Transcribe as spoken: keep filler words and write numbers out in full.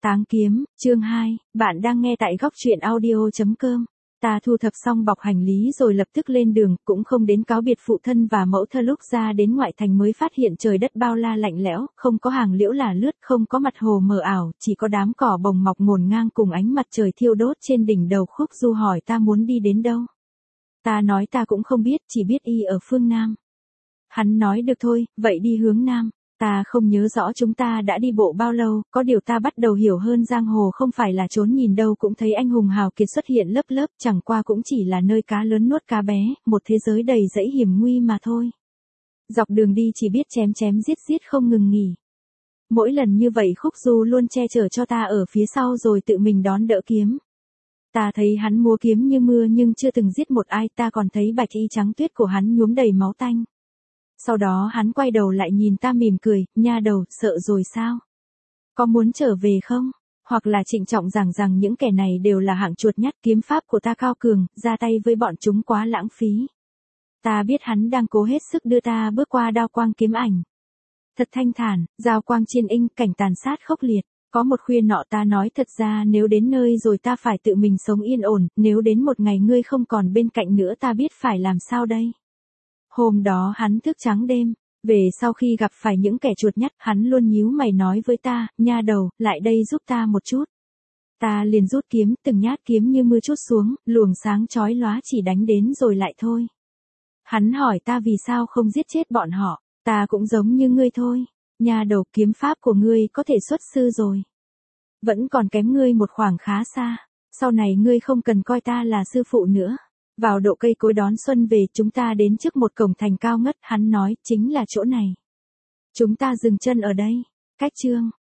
Táng kiếm, chương hai, bạn đang nghe tại góc truyện audio chấm com. Ta thu thập xong bọc hành lý rồi lập tức lên đường, cũng không đến cáo biệt phụ thân và mẫu thân, lúc ra đến ngoại thành mới phát hiện trời đất bao la lạnh lẽo, không có hàng liễu là lướt, không có mặt hồ mờ ảo, chỉ có đám cỏ bồng mọc ngổn ngang cùng ánh mặt trời thiêu đốt trên đỉnh đầu. Khúc Du hỏi ta muốn đi đến đâu. Ta nói ta cũng không biết, chỉ biết y ở phương Nam. Hắn nói được thôi, vậy đi hướng Nam. Ta không nhớ rõ chúng ta đã đi bộ bao lâu, có điều ta bắt đầu hiểu hơn, giang hồ không phải là trốn nhìn đâu cũng thấy anh hùng hào kiệt xuất hiện lớp lớp, chẳng qua cũng chỉ là nơi cá lớn nuốt cá bé, một thế giới đầy dẫy hiểm nguy mà thôi. Dọc đường đi chỉ biết chém chém giết giết không ngừng nghỉ. Mỗi lần như vậy Khúc Du luôn che chở cho ta ở phía sau rồi tự mình đón đỡ kiếm. Ta thấy hắn múa kiếm như mưa nhưng chưa từng giết một ai, ta còn thấy bạch y trắng tuyết của hắn nhuốm đầy máu tanh. Sau đó hắn quay đầu lại nhìn ta mỉm cười, nha đầu, sợ rồi sao? Có muốn trở về không? Hoặc là trịnh trọng rằng rằng những kẻ này đều là hạng chuột nhắt, kiếm pháp của ta cao cường, ra tay với bọn chúng quá lãng phí. Ta biết hắn đang cố hết sức đưa ta bước qua đao quang kiếm ảnh. Thật thanh thản, giao quang chiên inh, cảnh tàn sát khốc liệt. Có một khuya nọ ta nói thật ra nếu đến nơi rồi ta phải tự mình sống yên ổn, nếu đến một ngày ngươi không còn bên cạnh nữa ta biết phải làm sao đây. Hôm đó hắn thức trắng đêm, về sau khi gặp phải những kẻ chuột nhắt, hắn luôn nhíu mày nói với ta, nha đầu, lại đây giúp ta một chút. Ta liền rút kiếm, từng nhát kiếm như mưa trút xuống, luồng sáng chói lóa chỉ đánh đến rồi lại thôi. Hắn hỏi ta vì sao không giết chết bọn họ, ta cũng giống như ngươi thôi, nha đầu, kiếm pháp của ngươi có thể xuất sư rồi. Vẫn còn kém ngươi một khoảng khá xa, sau này ngươi không cần coi ta là sư phụ nữa. Vào độ cây cối đón xuân về, chúng ta đến trước một cổng thành cao ngất, hắn nói, chính là chỗ này. Chúng ta dừng chân ở đây. Cách chương